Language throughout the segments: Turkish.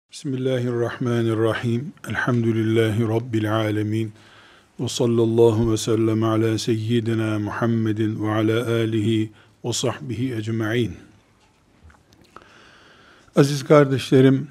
Bismillahirrahmanirrahim. Elhamdülillahi Rabbil alemin. Ve sallallahu ve sellem ala seyyidina Muhammedin ve ala alihi ve sahbihi ecma'in. Aziz kardeşlerim,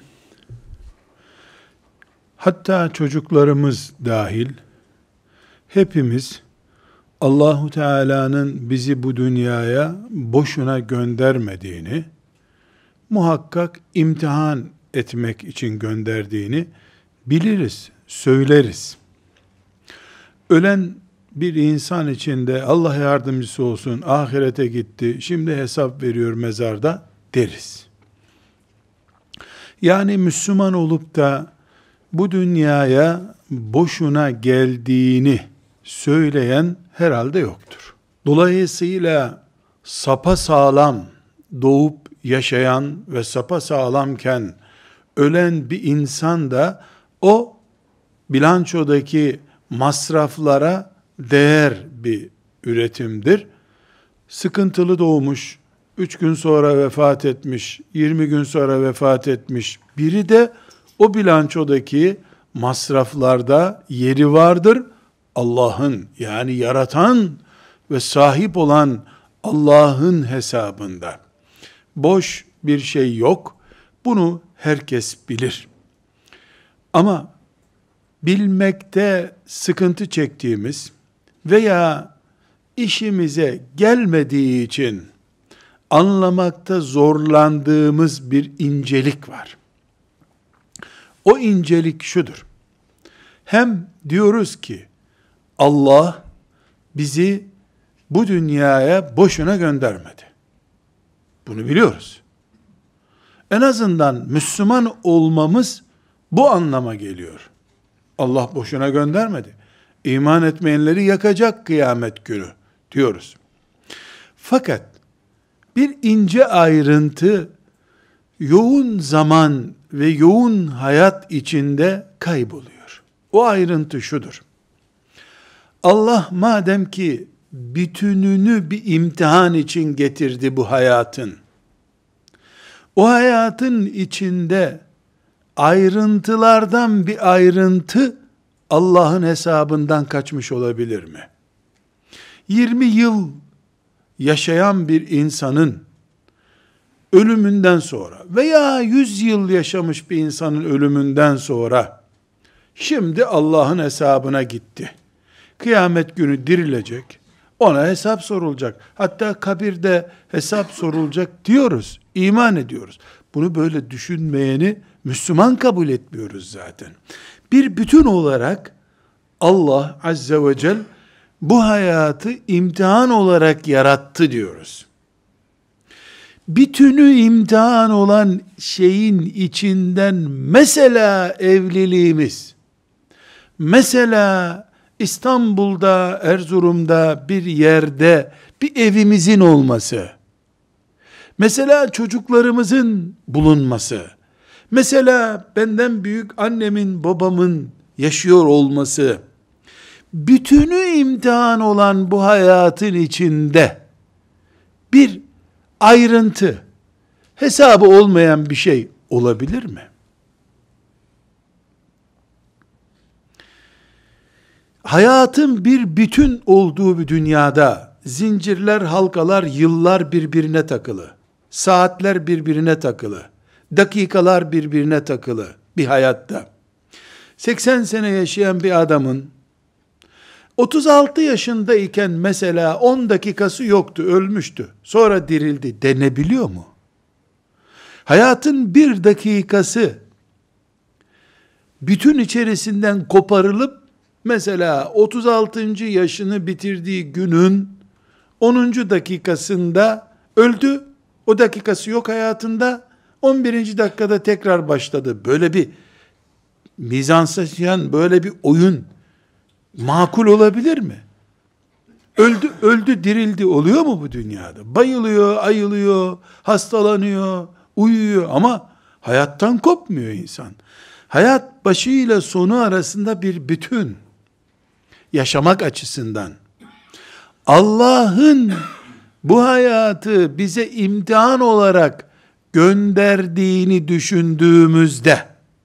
hatta çocuklarımız dahil, hepimiz Allahu Teala'nın bizi bu dünyaya boşuna göndermediğini, muhakkak imtihan etmek için gönderdiğini biliriz, söyleriz. Ölen bir insan için de Allah yardımcısı olsun, ahirete gitti, şimdi hesap veriyor mezarda deriz. Yani Müslüman olup da bu dünyaya boşuna geldiğini söyleyen herhalde yoktur. Dolayısıyla sapasağlam doğup yaşayan ve sapasağlamken ölen bir insan da o bilançodaki masraflara değer bir üretimdir. Sıkıntılı doğmuş, 3 gün sonra vefat etmiş, 20 gün sonra vefat etmiş biri de o bilançodaki masraflarda yeri vardır. Allah'ın, yani yaratan ve sahip olan Allah'ın hesabında. Boş bir şey yok. Bunu herkes bilir. Ama bilmekte sıkıntı çektiğimiz veya işimize gelmediği için anlamakta zorlandığımız bir incelik var. O incelik şudur. Hem diyoruz ki Allah bizi bu dünyaya boşuna göndermedi. Bunu biliyoruz. En azından Müslüman olmamız bu anlama geliyor. Allah boşuna göndermedi. İman etmeyenleri yakacak kıyamet günü diyoruz. Fakat bir ince ayrıntı yoğun zaman ve yoğun hayat içinde kayboluyor. O ayrıntı şudur. Allah madem ki bütününü bir imtihan için getirdi bu hayatın, o hayatın içinde ayrıntılardan bir ayrıntı Allah'ın hesabından kaçmış olabilir mi? 20 yıl yaşayan bir insanın ölümünden sonra veya 100 yıl yaşamış bir insanın ölümünden sonra şimdi Allah'ın hesabına gitti. Kıyamet günü dirilecek. Ona hesap sorulacak. Hatta kabirde hesap sorulacak diyoruz. İman ediyoruz. Bunu böyle düşünmeyeni Müslüman kabul etmiyoruz zaten. Bir bütün olarak Allah Azze ve Celle bu hayatı imtihan olarak yarattı diyoruz. Bütünü imtihan olan şeyin içinden mesela evliliğimiz, mesela İstanbul'da, Erzurum'da bir yerde bir evimizin olması, mesela çocuklarımızın bulunması, mesela benden büyük annemin, babamın yaşıyor olması, bütünü imtihan olan bu hayatın içinde bir ayrıntı, hesabı olmayan bir şey olabilir mi? Hayatın bir bütün olduğu bir dünyada zincirler, halkalar, yıllar birbirine takılı. Saatler birbirine takılı. Dakikalar birbirine takılı bir hayatta. 80 sene yaşayan bir adamın 36 yaşındayken mesela 10 dakikası yoktu, ölmüştü. Sonra dirildi denebiliyor mu? Hayatın bir dakikası bütün içerisinden koparılıp mesela 36. yaşını bitirdiği günün 10. dakikasında öldü. O dakikası yok hayatında. 11. dakikada tekrar başladı. Böyle bir mizansenaryo, böyle bir oyun makul olabilir mi? Öldü, dirildi oluyor mu bu dünyada? Bayılıyor, ayılıyor, hastalanıyor, uyuyor ama hayattan kopmuyor insan. Hayat başıyla sonu arasında bir bütün. Yaşamak açısından. Allah'ın bu hayatı bize imtihan olarak gönderdiğini düşündüğümüzde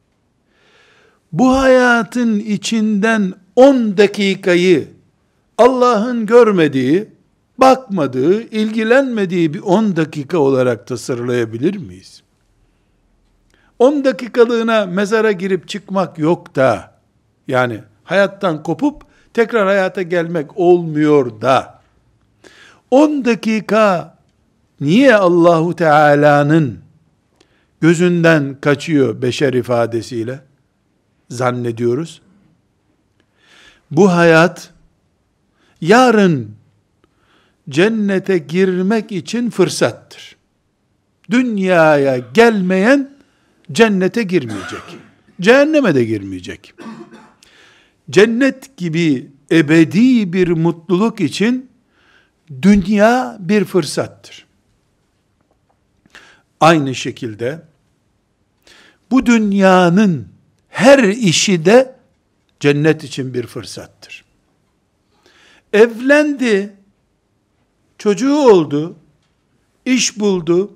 bu hayatın içinden 10 dakikayı Allah'ın görmediği, bakmadığı, ilgilenmediği bir 10 dakika olarak tasarlayabilir miyiz? 10 dakikalığına mezara girip çıkmak yok da, yani hayattan kopup tekrar hayata gelmek olmuyor da, 10 dakika niye Allahu Teala'nın gözünden kaçıyor beşer ifadesiyle zannediyoruz? Bu hayat yarın cennete girmek için fırsattır. Dünyaya gelmeyen cennete girmeyecek. Cehenneme de girmeyecek. Cennet gibi ebedi bir mutluluk için dünya bir fırsattır. Aynı şekilde bu dünyanın her işi de cennet için bir fırsattır. Evlendi, çocuğu oldu, iş buldu,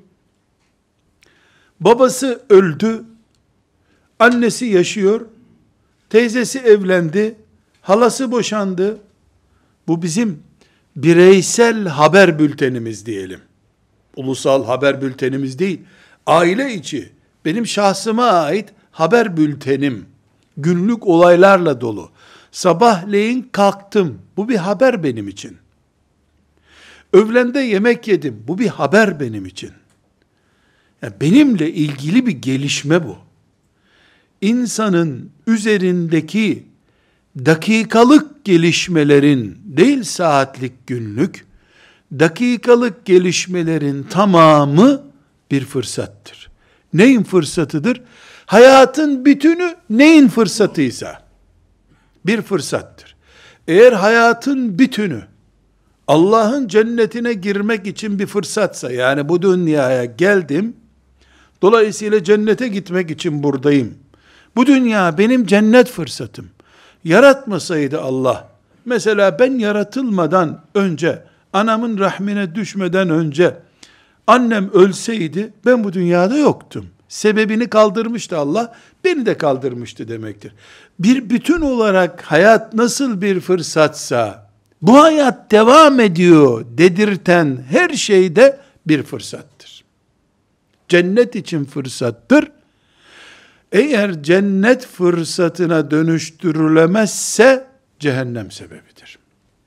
babası öldü, annesi yaşıyor, teyzesi evlendi, halası boşandı. Bu bizim bireysel haber bültenimiz diyelim. Ulusal haber bültenimiz değil. Aile içi, benim şahsıma ait haber bültenim. Günlük olaylarla dolu. Sabahleyin kalktım. Bu bir haber benim için. Öğlende yemek yedim. Bu bir haber benim için. Yani benimle ilgili bir gelişme bu. İnsanın üzerindeki dakikalık gelişmelerin, değil saatlik günlük, dakikalık gelişmelerin tamamı bir fırsattır. Neyin fırsatıdır? Hayatın bütünü neyin fırsatıysa bir fırsattır. Eğer hayatın bütünü Allah'ın cennetine girmek için bir fırsatsa, yani bu dünyaya geldim, dolayısıyla cennete gitmek için buradayım. Bu dünya benim cennet fırsatım. Yaratmasaydı Allah, mesela ben yaratılmadan önce, anamın rahmine düşmeden önce, annem ölseydi, ben bu dünyada yoktum. Sebebini kaldırmıştı Allah, beni de kaldırmıştı demektir. Bir bütün olarak hayat nasıl bir fırsatsa, bu hayat devam ediyor dedirten her şeyde bir fırsattır. Cennet için fırsattır. Eğer cennet fırsatına dönüştürülemezse, cehennem sebebidir.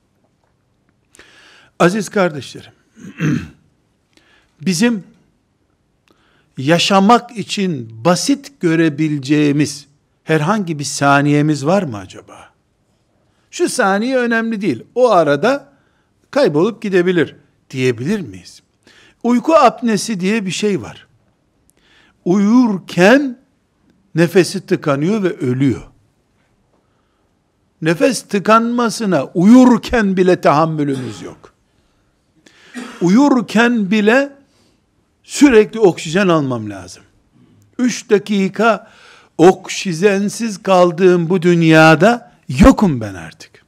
Aziz kardeşlerim, bizim yaşamak için basit görebileceğimiz herhangi bir saniyemiz var mı acaba? Şu saniye önemli değil, o arada kaybolup gidebilir diyebilir miyiz? Uyku apnesi diye bir şey var. Uyurken nefesi tıkanıyor ve ölüyor. Nefes tıkanmasına uyurken bile tahammülümüz yok. Uyurken bile sürekli oksijen almam lazım. 3 dakika oksijensiz kaldığım bu dünyada yokum ben artık.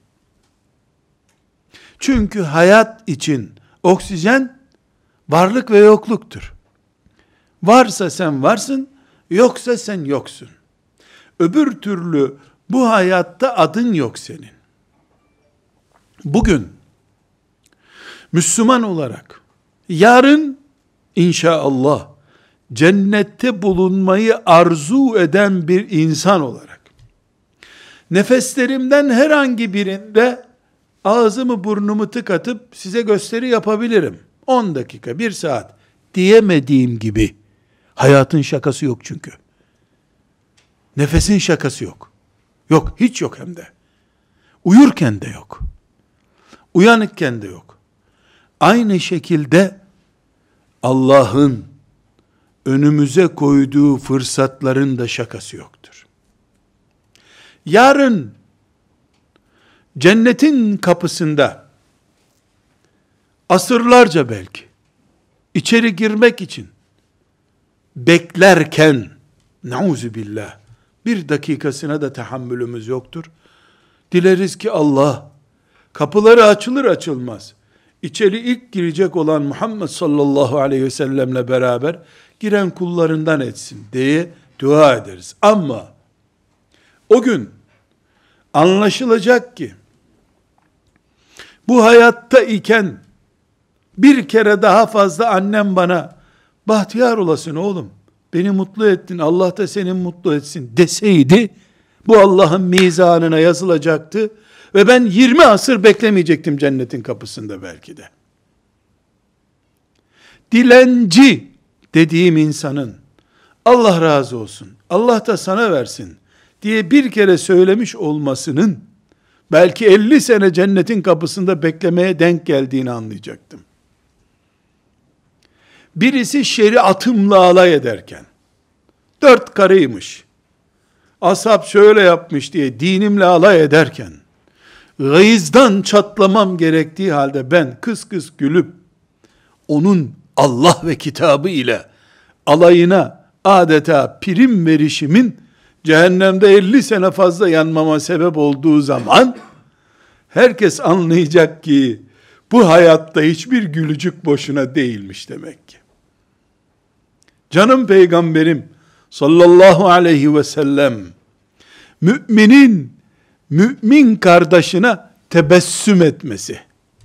Çünkü hayat için oksijen varlık ve yokluktur. Varsa sen varsın, yoksa sen yoksun. Öbür türlü bu hayatta adın yok senin. Bugün Müslüman olarak, yarın İnşallah cennette bulunmayı arzu eden bir insan olarak, nefeslerimden herhangi birinde ağzımı burnumu tıkatıp size gösteri yapabilirim. 10 dakika, 1 saat diyemediğim gibi, hayatın şakası yok çünkü. Nefesin şakası yok. Yok, hiç yok hem de. Uyurken de yok. Uyanıkken de yok. Aynı şekilde Allah'ın önümüze koyduğu fırsatların da şakası yoktur. Yarın cennetin kapısında asırlarca belki içeri girmek için beklerken, nauzubillah, 1 dakikasına da tahammülümüz yoktur. Dileriz ki Allah kapıları açılır açılmaz İçeri ilk girecek olan Muhammed sallallahu aleyhi ve sellemle beraber giren kullarından etsin diye dua ederiz. Ama O gün anlaşılacak ki bu hayatta iken bir kere daha fazla annem bana bahtiyar olasın oğlum, beni mutlu ettin, Allah da seni mutlu etsin deseydi, bu Allah'ın mizanına yazılacaktı ve ben 20 asır beklemeyecektim cennetin kapısında belki de. Dilenci dediğim insanın Allah razı olsun, Allah da sana versin diye bir kere söylemiş olmasının belki 50 sene cennetin kapısında beklemeye denk geldiğini anlayacaktım. Birisi şeriatımla alay ederken, 4 karıymış, ashab şöyle yapmış diye dinimle alay ederken, gıyızdan çatlamam gerektiği halde ben kıs kıs gülüp, onun Allah ve kitabı ile alayına adeta prim verişimin, cehennemde 50 sene fazla yanmama sebep olduğu zaman, herkes anlayacak ki, bu hayatta hiçbir gülücük boşuna değilmiş demek ki. Canım peygamberim sallallahu aleyhi ve sellem, mümin kardeşine tebessüm etmesi.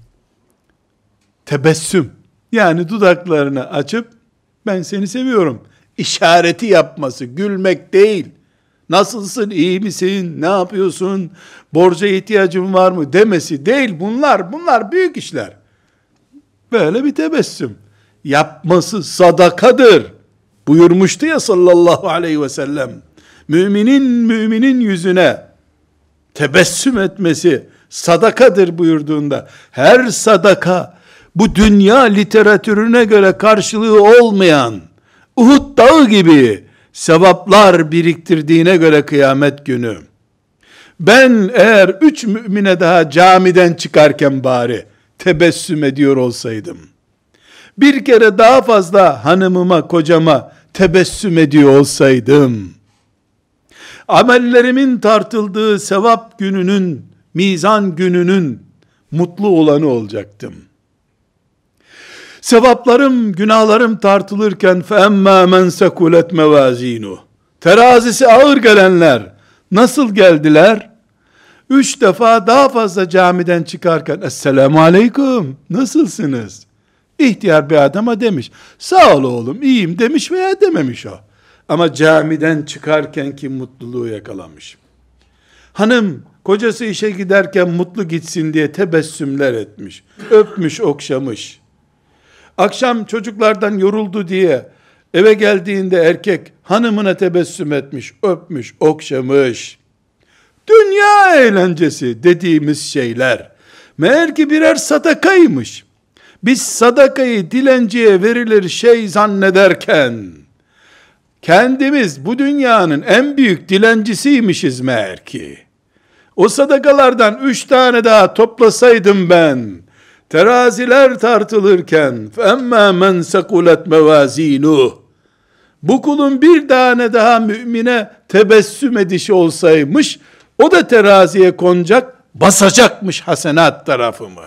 Tebessüm. Yani dudaklarını açıp, ben seni seviyorum işareti yapması, gülmek değil. Nasılsın, iyi misin, ne yapıyorsun, borca ihtiyacın var mı demesi değil. Bunlar büyük işler. Böyle bir tebessüm yapması sadakadır buyurmuştu ya sallallahu aleyhi ve sellem. Müminin yüzüne tebessüm etmesi sadakadır buyurduğunda, her sadaka bu dünya literatürüne göre karşılığı olmayan Uhud dağı gibi sevaplar biriktirdiğine göre kıyamet günü, ben eğer 3 mümine daha camiden çıkarken bari tebessüm ediyor olsaydım, bir kere daha fazla hanımıma, kocama tebessüm ediyor olsaydım, amellerimin tartıldığı sevap gününün, mizan gününün mutlu olanı olacaktım. Sevaplarım, günahlarım tartılırken فَاَمَّا مَنْ سَكُلَتْ مَوَازِينُ, terazisi ağır gelenler nasıl geldiler? 3 defa daha fazla camiden çıkarken Esselamu Aleyküm, nasılsınız? İhtiyar bir adama demiş, sağ ol oğlum, iyiyim demiş veya dememiş o. Ama camiden çıkarken ki mutluluğu yakalamış. Hanım, kocası işe giderken mutlu gitsin diye tebessümler etmiş, öpmüş, okşamış. Akşam çocuklardan yoruldu diye eve geldiğinde erkek hanımına tebessüm etmiş, öpmüş, okşamış. Dünya eğlencesi dediğimiz şeyler meğer ki birer sadakaymış. Biz sadakayı dilenciye verilir şey zannederken kendimiz bu dünyanın en büyük dilencisiymişiz meğer ki. O sadakalardan 3 tane daha toplasaydım ben, teraziler tartılırken فَاَمَّا مَنْ سَقُلَتْ مَوَازِينُهُ, bu kulun bir tane daha mümine tebessüm edişi olsaymış, o da teraziye konacak, basacakmış hasenat tarafımı.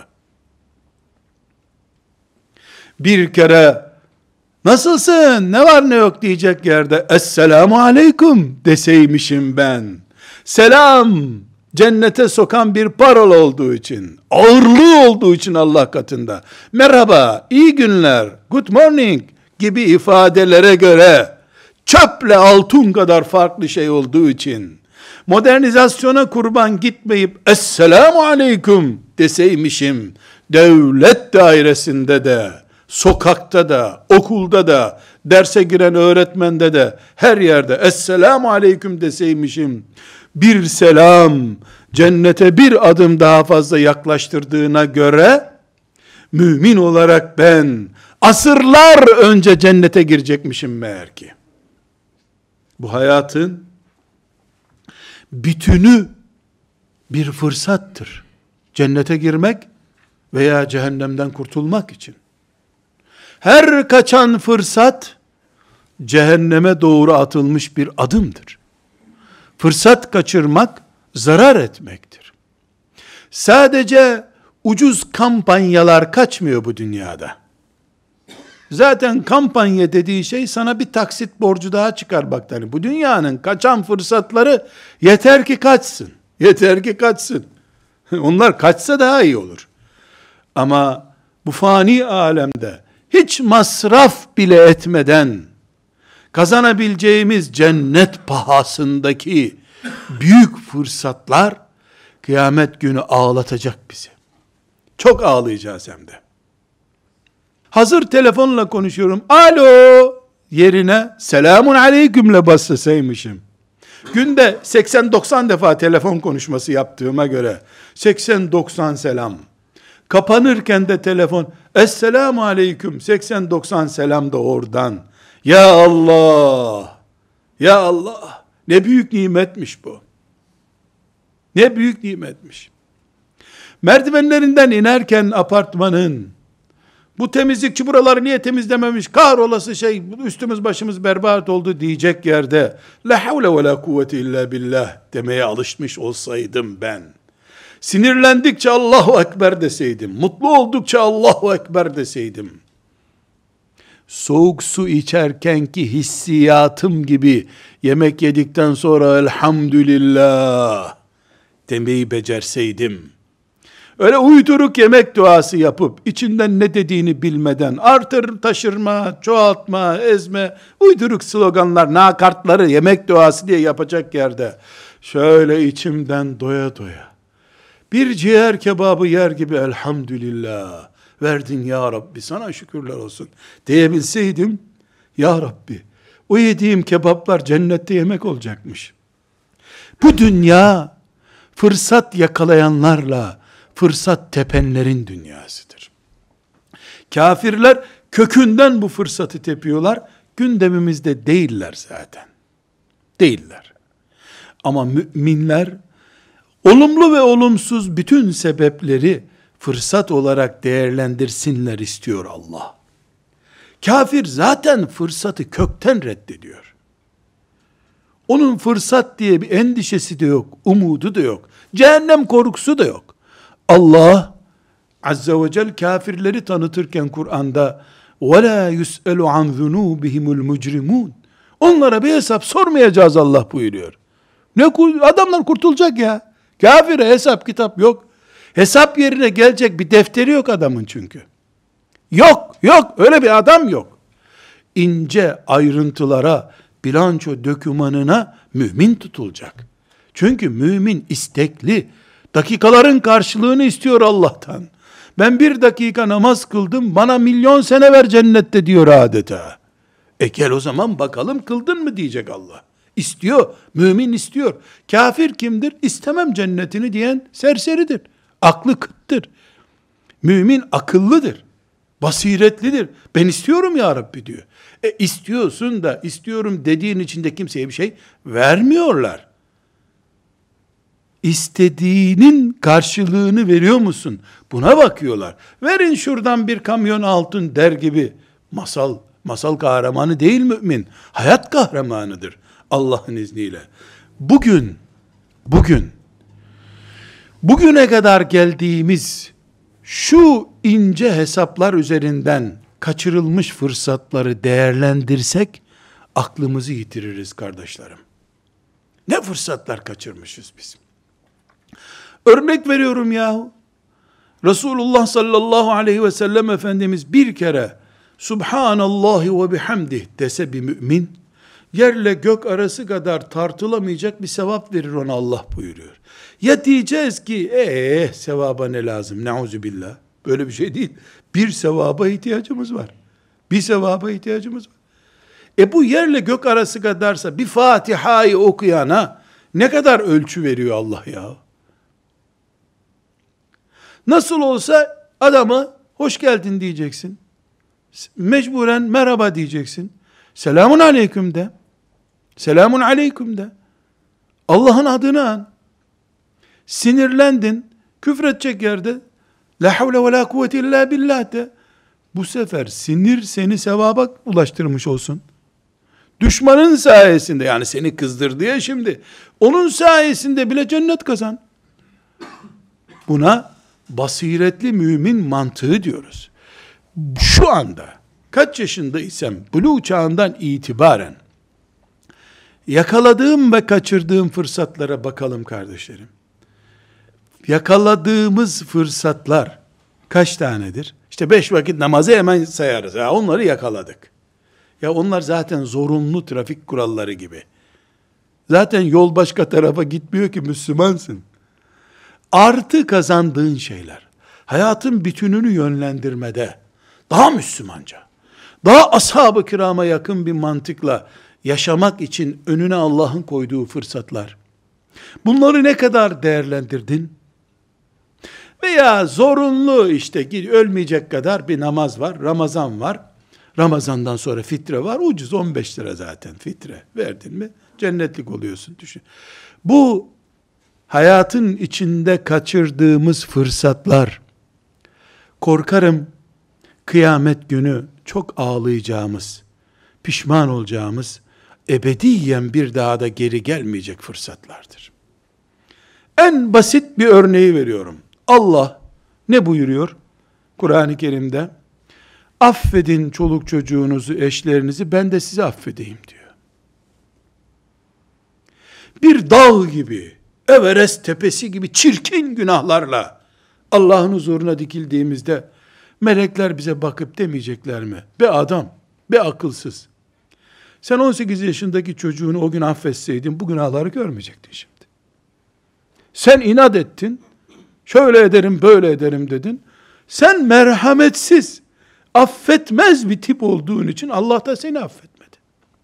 Bir kere nasılsın, ne var ne yok diyecek yerde Esselamu Aleyküm deseymişim ben. Selam cennete sokan bir parola olduğu için, ağırlığı olduğu için Allah katında, merhaba, iyi günler, good morning gibi ifadelere göre çöple altın kadar farklı şey olduğu için, modernizasyona kurban gitmeyip Esselamu Aleyküm deseymişim, devlet dairesinde de, sokakta da, okulda da, derse giren öğretmende de, her yerde Esselamu Aleyküm deseymişim, bir selam cennete bir adım daha fazla yaklaştırdığına göre, mümin olarak ben asırlar önce cennete girecekmişim meğer ki. Bu hayatın bütünü bir fırsattır. Cennete girmek veya cehennemden kurtulmak için. Her kaçan fırsat cehenneme doğru atılmış bir adımdır. Fırsat kaçırmak zarar etmektir. Sadece ucuz kampanyalar kaçmıyor bu dünyada. Zaten kampanya dediği şey sana bir taksit borcu daha çıkar bak. Yani bu dünyanın kaçan fırsatları yeter ki kaçsın. Yeter ki kaçsın. Onlar kaçsa daha iyi olur. Ama bu fani alemde hiç masraf bile etmeden kazanabileceğimiz cennet pahasındaki büyük fırsatlar kıyamet günü ağlatacak bizi. Çok ağlayacağız hem de. Hazır telefonla konuşuyorum. Alo yerine selamun aleykümle başlasaymışım. Günde 80-90 defa telefon konuşması yaptığıma göre 80-90 selam. Kapanırken de telefon esselamu aleyküm 80-90 selam da oradan. Ya Allah! Ya Allah! Ne büyük nimetmiş bu. Ne büyük nimetmiş. Merdivenlerinden inerken apartmanın, bu temizlikçi buraları niye temizlememiş, kahrolası şey, üstümüz başımız berbat oldu diyecek yerde, la havle ve la kuvvete illa billah demeye alışmış olsaydım ben, sinirlendikçe Allahu Ekber deseydim, mutlu oldukça Allahu Ekber deseydim, soğuk su içerkenki hissiyatım gibi, yemek yedikten sonra elhamdülillah demeyi becerseydim, öyle uyduruk yemek duası yapıp, içinden ne dediğini bilmeden, artır, taşırma, çoğaltma, ezme, uyduruk sloganlar, nakartları yemek duası diye yapacak yerde, şöyle içimden doya doya, bir ciğer kebabı yer gibi elhamdülillah, verdin ya Rabbi, sana şükürler olsun, diyebilseydim, ya Rabbi, o yediğim kebaplar cennette yemek olacakmış. Bu dünya, fırsat yakalayanlarla, fırsat tepenlerin dünyasıdır. Kafirler kökünden bu fırsatı tepiyorlar. Gündemimizde değiller zaten. Değiller. Ama müminler olumlu ve olumsuz bütün sebepleri fırsat olarak değerlendirsinler istiyor Allah. Kafir zaten fırsatı kökten reddediyor. Onun fırsat diye bir endişesi de yok, umudu da yok. Cehennem korkusu da yok. Allah Azze ve Celle kafirleri tanıtırken Kur'an'da وَلَا يُسْأَلُ عَنْ ذُنُوبِهِمُ الْمُجْرِمُونَ onlara bir hesap sormayacağız Allah buyuruyor. Adamlar kurtulacak ya. Kafire hesap kitap yok. Hesap yerine gelecek bir defteri yok adamın çünkü. Yok öyle bir adam yok. İnce ayrıntılara, bilanço dokümanına mümin tutulacak. Çünkü mümin istekli, dakikaların karşılığını istiyor Allah'tan. Ben 1 dakika namaz kıldım, bana milyon sene ver cennette diyor adeta. Gel o zaman bakalım kıldın mı diyecek Allah. İstiyor, mümin istiyor. Kafir kimdir? İstemem cennetini diyen serseridir. Aklı kıttır. Mümin akıllıdır. Basiretlidir. Ben istiyorum ya Rabbi diyor. İstiyorsun da istiyorum dediğin içinde kimseye bir şey vermiyorlar. İstediğinin karşılığını veriyor musun? Buna bakıyorlar. Verin şuradan bir kamyon altın der gibi masal kahramanı değil mümin. Hayat kahramanıdır Allah'ın izniyle. Bugüne kadar geldiğimiz şu ince hesaplar üzerinden kaçırılmış fırsatları değerlendirsek aklımızı yitiririz kardeşlerim. Ne fırsatlar kaçırmışız biz. Örnek veriyorum yahu. Resulullah sallallahu aleyhi ve sellem Efendimiz bir kere Subhanallahi ve bihamdih dese bir mümin, yerle gök arası kadar tartılamayacak bir sevap verir ona Allah buyuruyor. Ya diyeceğiz ki sevaba ne lazım? Neuzubillah. Böyle bir şey değil. Bir sevaba ihtiyacımız var. Bir sevaba ihtiyacımız var. Bu yerle gök arası kadarsa bir Fatiha'yı okuyana ne kadar ölçü veriyor Allah ya? Nasıl olsa adama hoş geldin diyeceksin. Mecburen merhaba diyeceksin. Selamun aleyküm de. Selamun aleyküm de. Allah'ın adını an. Sinirlendin, küfredecek yerde la havle ve la kuvvete illa billah de. Bu sefer sinir seni sevaba ulaştırmış olsun. Düşmanın sayesinde, yani seni kızdırdı ya şimdi, onun sayesinde bile cennet kazan. Buna basiretli mümin mantığı diyoruz. Şu anda kaç yaşındaysam, buluğ çağından itibaren yakaladığım ve kaçırdığım fırsatlara bakalım kardeşlerim. Yakaladığımız fırsatlar kaç tanedir? İşte 5 vakit namazı hemen sayarız. Ya onları yakaladık. Ya onlar zaten zorunlu trafik kuralları gibi. Zaten yol başka tarafa gitmiyor ki, Müslümansın. Artı kazandığın şeyler, hayatın bütününü yönlendirmede, daha Müslümanca, daha ashab-ı kirama yakın bir mantıkla yaşamak için önüne Allah'ın koyduğu fırsatlar. Bunları ne kadar değerlendirdin? Veya zorunlu işte ölmeyecek kadar bir namaz var, Ramazan var. Ramazandan sonra fitre var, ucuz 15 lira zaten fitre. Verdin mi cennetlik oluyorsun, düşün. Bu hayatın içinde kaçırdığımız fırsatlar, korkarım kıyamet günü çok ağlayacağımız, pişman olacağımız, ebediyen bir daha da geri gelmeyecek fırsatlardır. En basit bir örneği veriyorum. Allah ne buyuruyor Kur'an-ı Kerim'de? Affedin çoluk çocuğunuzu, eşlerinizi, ben de sizi affedeyim diyor. Bir dağ gibi, Everest tepesi gibi çirkin günahlarla Allah'ın huzuruna dikildiğimizde melekler bize bakıp demeyecekler mi? Be adam, be akılsız. Sen 18 yaşındaki çocuğunu o gün affetseydin bu günahları görmeyecektin şimdi. Sen inat ettin, şöyle ederim, böyle ederim dedin. Sen merhametsiz, affetmez bir tip olduğun için Allah da seni affetmedi.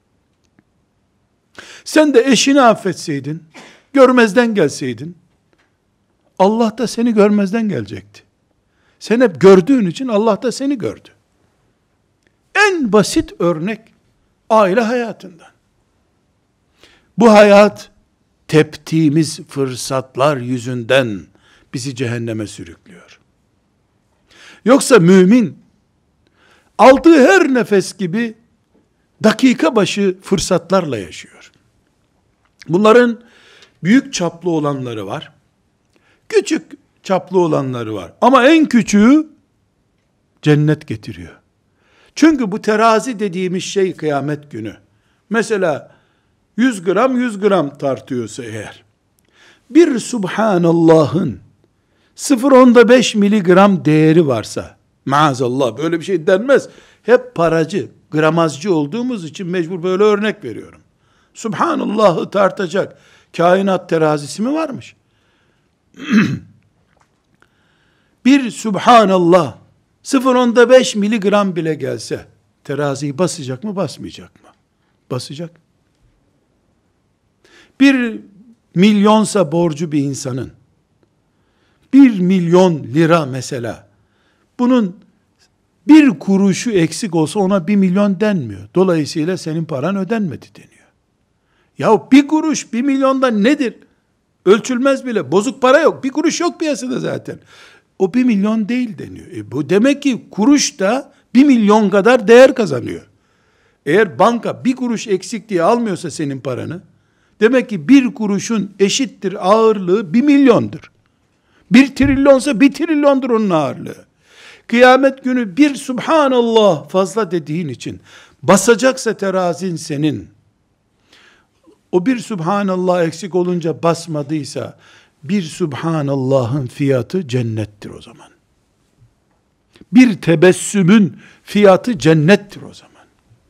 Sen de eşini affetseydin, görmezden gelseydin, Allah da seni görmezden gelecekti. Sen hep gördüğün için Allah da seni gördü. En basit örnek aile hayatından. Bu hayat teptiğimiz fırsatlar yüzünden bizi cehenneme sürüklüyor. Yoksa mümin aldığı her nefes gibi dakika başı fırsatlarla yaşıyor. Bunların büyük çaplı olanları var. Küçük çaplı olanları var. Ama en küçüğü cennet getiriyor. Çünkü bu terazi dediğimiz şey kıyamet günü. Mesela 100 gram 100 gram tartıyorsa eğer, bir Subhanallah'ın 0,5 miligram değeri varsa, maazallah böyle bir şey denmez. Hep paracı, gramajcı olduğumuz için mecbur böyle örnek veriyorum. Subhanallah'ı tartacak kainat terazisi mi varmış? Bir Subhanallah 0,5 miligram bile gelse teraziyi basacak mı, basmayacak mı? Basacak. 1 milyonsa borcu bir insanın, 1 milyon lira mesela, bunun bir kuruşu eksik olsa ona 1 milyon denmiyor. Dolayısıyla senin paran ödenmedi deniyor. Ya bir kuruş 1 milyondan nedir? Ölçülmez bile. Bozuk para yok. Bir kuruş yok piyasada zaten. O 1 milyon değil deniyor. Bu demek ki kuruş da 1 milyon kadar değer kazanıyor. Eğer banka 1 kuruş eksik diye almıyorsa senin paranı, demek ki 1 kuruşun eşittir ağırlığı 1 milyondur. 1 trilyonsa 1 trilyondur onun ağırlığı. Kıyamet günü bir Subhanallah fazla dediğin için basacaksa terazin senin, o bir Subhanallah eksik olunca basmadıysa, bir Subhanallah'ın fiyatı cennettir o zaman. Bir tebessümün fiyatı cennettir o zaman.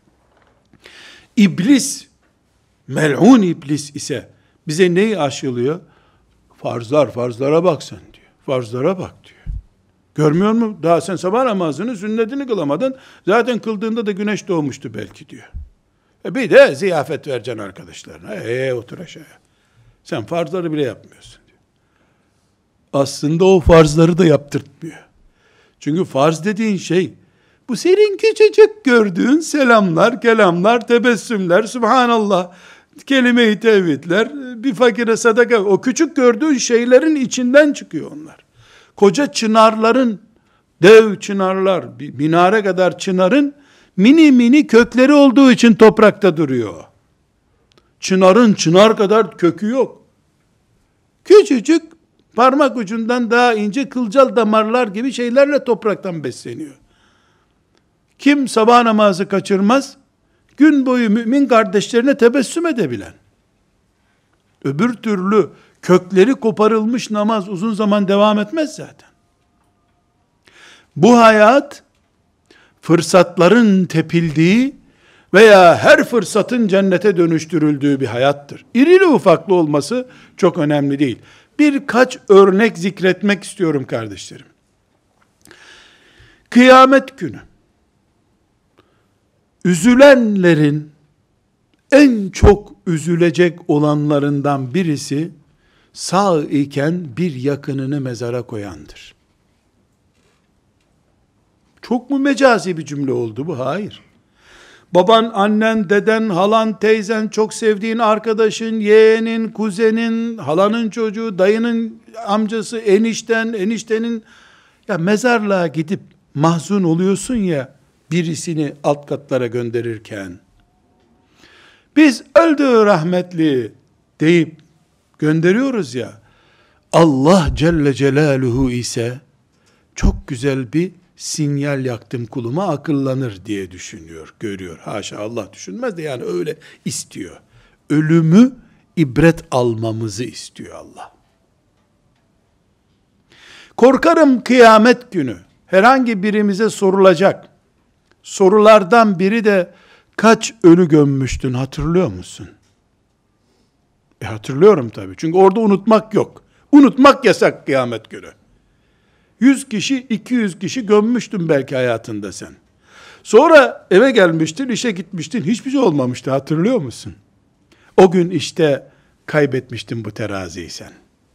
İblis, mel'un iblis ise bize neyi aşılıyor? Farzlara bak sen diyor. Farzlara bak diyor. Görmüyor musun? Daha sen sabah namazının sünnetini kılamadın. Zaten kıldığında da güneş doğmuştu belki diyor. Bir de ziyafet vereceksin arkadaşlarına. Otur aşağıya. Sen farzları bile yapmıyorsun diyor. Aslında o farzları da yaptırtmıyor. Çünkü farz dediğin şey, bu senin küçücük gördüğün selamlar, kelamlar, tebessümler, Subhanallah, kelime-i tevhidler, bir fakire sadaka, o küçük gördüğün şeylerin içinden çıkıyor onlar. Koca çınarların, dev çınarlar, bir minare kadar çınarın, mini mini kökleri olduğu için toprakta duruyor. Çınarın çınar kadar kökü yok. Küçücük, parmak ucundan daha ince kılcal damarlar gibi şeylerle topraktan besleniyor. Kim sabah namazı kaçırmaz? Gün boyu mümin kardeşlerine tebessüm edebilen. Öbür türlü kökleri koparılmış namaz uzun zaman devam etmez zaten. Bu hayat, fırsatların tepildiği veya her fırsatın cennete dönüştürüldüğü bir hayattır. İrili ufaklı olması çok önemli değil. Birkaç örnek zikretmek istiyorum kardeşlerim. Kıyamet günü, üzülenlerin en çok üzülecek olanlarından birisi, sağ iken bir yakınını mezara koyandır. Çok mu mecazi bir cümle oldu bu? Hayır. Baban, annen, deden, halan, teyzen, çok sevdiğin arkadaşın, yeğenin, kuzenin, halanın çocuğu, dayının amcası, eniştenin, ya mezarlığa gidip mahzun oluyorsun ya, birisini alt katlara gönderirken, biz öldü rahmetli deyip gönderiyoruz ya, Allah Celle Celaluhu ise çok güzel bir sinyal yaktım kuluma, akıllanır diye düşünüyor, görüyor. Haşa, Allah düşünmez de yani öyle istiyor. Ölümü ibret almamızı istiyor Allah. Korkarım kıyamet günü herhangi birimize sorulacak sorulardan biri de, kaç ölü gömmüştün hatırlıyor musun? Hatırlıyorum tabii. Çünkü orada unutmak yok. Unutmak yasak kıyamet günü. 100 kişi, 200 kişi gömmüştün belki hayatında sen. Sonra eve gelmiştin, işe gitmiştin, hiçbir şey olmamıştı, hatırlıyor musun? O gün işte kaybetmiştin bu teraziyi sen.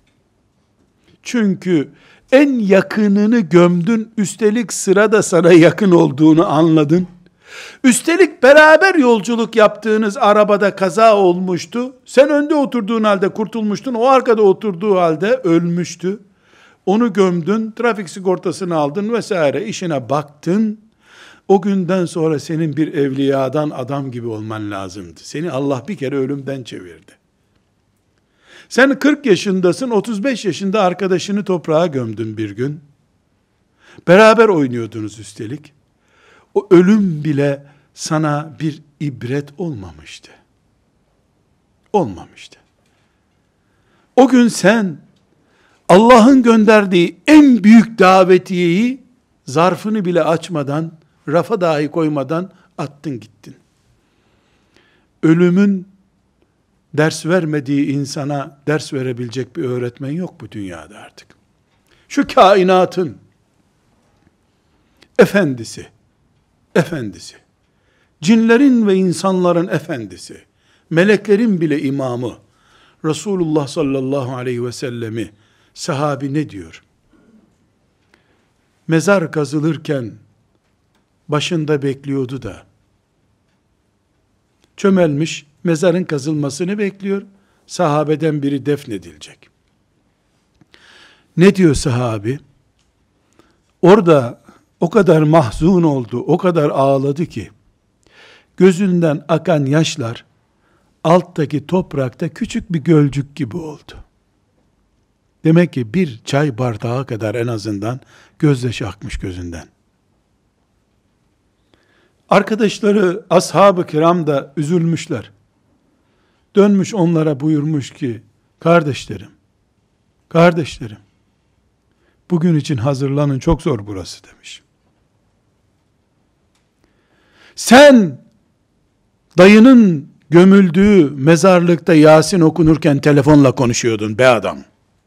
Çünkü en yakınını gömdün, üstelik sırada sana yakın olduğunu anladın. Üstelik beraber yolculuk yaptığınız arabada kaza olmuştu. Sen önde oturduğun halde kurtulmuştun, o arkada oturduğu halde ölmüştü. Onu gömdün, trafik sigortasını aldın vesaire, işine baktın. O günden sonra senin bir evliyadan adam gibi olman lazımdı. Seni Allah bir kere ölümden çevirdi. Sen 40 yaşındasın, 35 yaşında arkadaşını toprağa gömdün bir gün. Beraber oynuyordunuz üstelik. O ölüm bile sana bir ibret olmamıştı. Olmamıştı. O gün sen Allah'ın gönderdiği en büyük davetiyeyi zarfını bile açmadan, rafa dahi koymadan attın gittin. Ölümün ders vermediği insana ders verebilecek bir öğretmen yok bu dünyada artık. Şu kainatın efendisi, cinlerin ve insanların efendisi, meleklerin bile imamı, Resulullah sallallahu aleyhi ve sellemi, sahabi ne diyor? Mezar kazılırken başında bekliyordu da, çömelmiş, mezarın kazılmasını bekliyor, sahabeden biri defnedilecek. Ne diyor sahabi? Orada o kadar mahzun oldu, o kadar ağladı ki, gözünden akan yaşlar, alttaki toprakta küçük bir gölcük gibi oldu. Demek ki bir çay bardağı kadar en azından gözyaşı akmış gözünden. Arkadaşları, ashab-ı kiram da üzülmüşler. Dönmüş onlara buyurmuş ki, kardeşlerim, bugün için hazırlanın, çok zor burası demiş. Sen, dayının gömüldüğü mezarlıkta Yasin okunurken telefonla konuşuyordun be adam.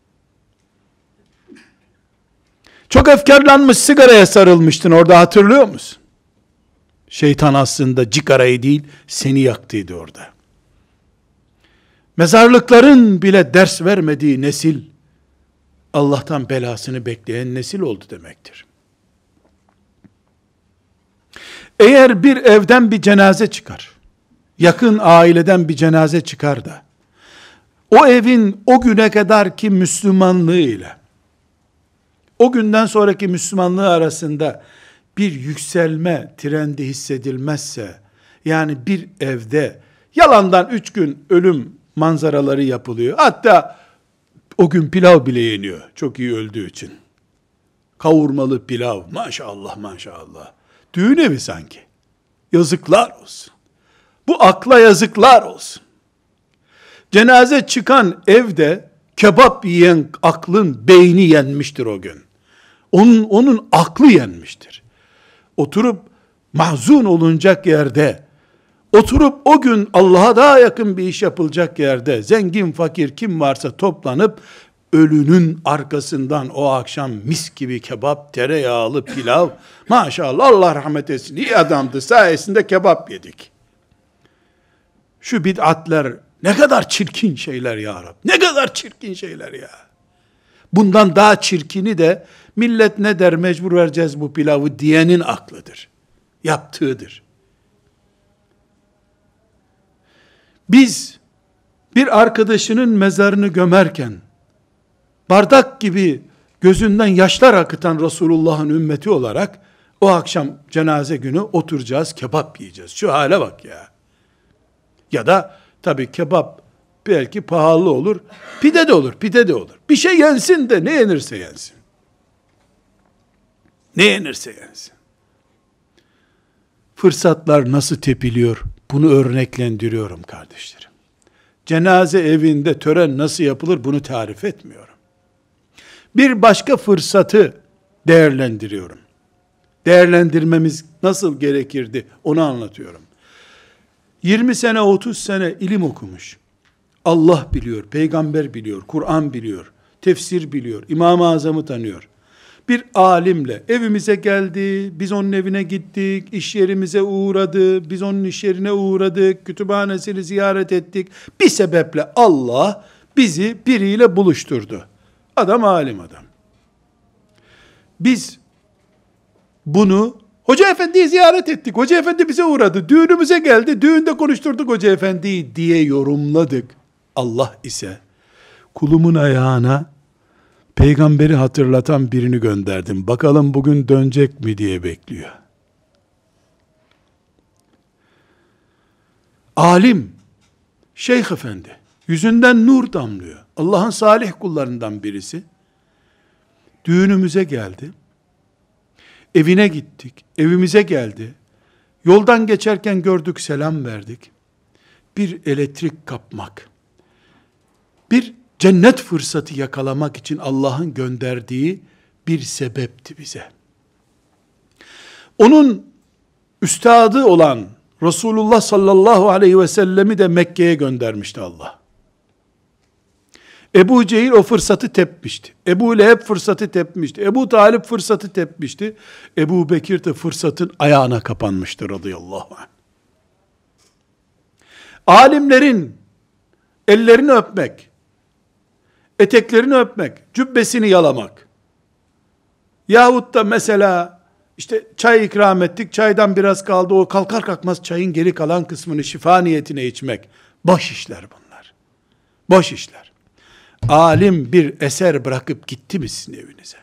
Çok efkarlanmış sigaraya sarılmıştın orada, hatırlıyor musun? Şeytan aslında cigarayı değil, seni yaktıydı orada. Mezarlıkların bile ders vermediği nesil, Allah'tan belasını bekleyen nesil oldu demektir. Eğer bir evden bir cenaze çıkar, yakın aileden bir cenaze çıkar da, o evin o güne kadarki Müslümanlığıyla, o günden sonraki Müslümanlığı arasında bir yükselme trendi hissedilmezse, yani bir evde yalandan 3 gün ölüm manzaraları yapılıyor. Hatta o gün pilav bile yeniyor. Çok iyi öldüğü için. Kavurmalı pilav. Maşallah maşallah. Düğün evi sanki. Yazıklar olsun. Bu akla yazıklar olsun. Cenaze çıkan evde kebap yiyen aklın beyni yenmiştir o gün. Onun aklı yenmiştir. Oturup mahzun olunacak yerde, oturup o gün Allah'a daha yakın bir iş yapılacak yerde, zengin fakir kim varsa toplanıp, ölünün arkasından o akşam mis gibi kebap, tereyağlı pilav, maşallah Allah rahmet etsin, iyi adamdı sayesinde kebap yedik. Şu bid'atler ne kadar çirkin şeyler ya Rabbi. Ne kadar çirkin şeyler ya. Bundan daha çirkini de millet ne der mecbur vereceğiz bu pilavı diyenin aklıdır. Yaptığıdır. Biz bir arkadaşının mezarını gömerken bardak gibi gözünden yaşlar akıtan Resulullah'ın ümmeti olarak o akşam cenaze günü oturacağız, kebap yiyeceğiz. Şu hale bak ya. Ya da tabii kebap belki pahalı olur. Pide de olur, pide de olur. Bir şey yensin de ne yenirse yensin. Ne yenirse yensin. Fırsatlar nasıl tepiliyor? Bunu örneklendiriyorum kardeşlerim. Cenaze evinde tören nasıl yapılır? Bunu tarif etmiyorum. Bir başka fırsatı değerlendiriyorum. Değerlendirmemiz nasıl gerekirdi? Onu anlatıyorum. 20 sene, 30 sene ilim okumuş. Allah biliyor, peygamber biliyor, Kur'an biliyor, tefsir biliyor, İmam-ı Azam'ı tanıyor. Bir alimle evimize geldi, biz onun evine gittik, iş yerimize uğradı, biz onun iş yerine uğradık, kütüphanesini ziyaret ettik. Bir sebeple Allah bizi biriyle buluşturdu. Adam alim adam. Biz bunu Hoca efendiyi ziyaret ettik, hoca efendi bize uğradı, düğünümüze geldi, düğünde konuşturduk hoca efendiyi diye yorumladık. Allah ise kulumun ayağına peygamberi hatırlatan birini gönderdim. Bakalım bugün dönecek mi diye bekliyor. Alim, şeyh efendi, yüzünden nur damlıyor. Allah'ın salih kullarından birisi. Düğünümüze geldi. Evine gittik. Evimize geldi. Yoldan geçerken gördük, selam verdik. Bir elektrik kapmak. Bir cennet fırsatı yakalamak için Allah'ın gönderdiği bir sebepti bize. Onun üstadı olan Resulullah sallallahu aleyhi ve sellemi de Mekke'ye göndermişti Allah. Ebu Cehil o fırsatı tepmişti. Ebu Leheb fırsatı tepmişti. Ebu Talip fırsatı tepmişti. Ebu Bekir de fırsatın ayağına kapanmıştı radıyallahu anh. Alimlerin ellerini öpmek, eteklerini öpmek, cübbesini yalamak, yahut da mesela işte çay ikram ettik, çaydan biraz kaldı, o kalkar kalkmaz çayın geri kalan kısmını şifa niyetine içmek, boş işler bunlar. Boş işler. Alim bir eser bırakıp gitti mi sizin evinize?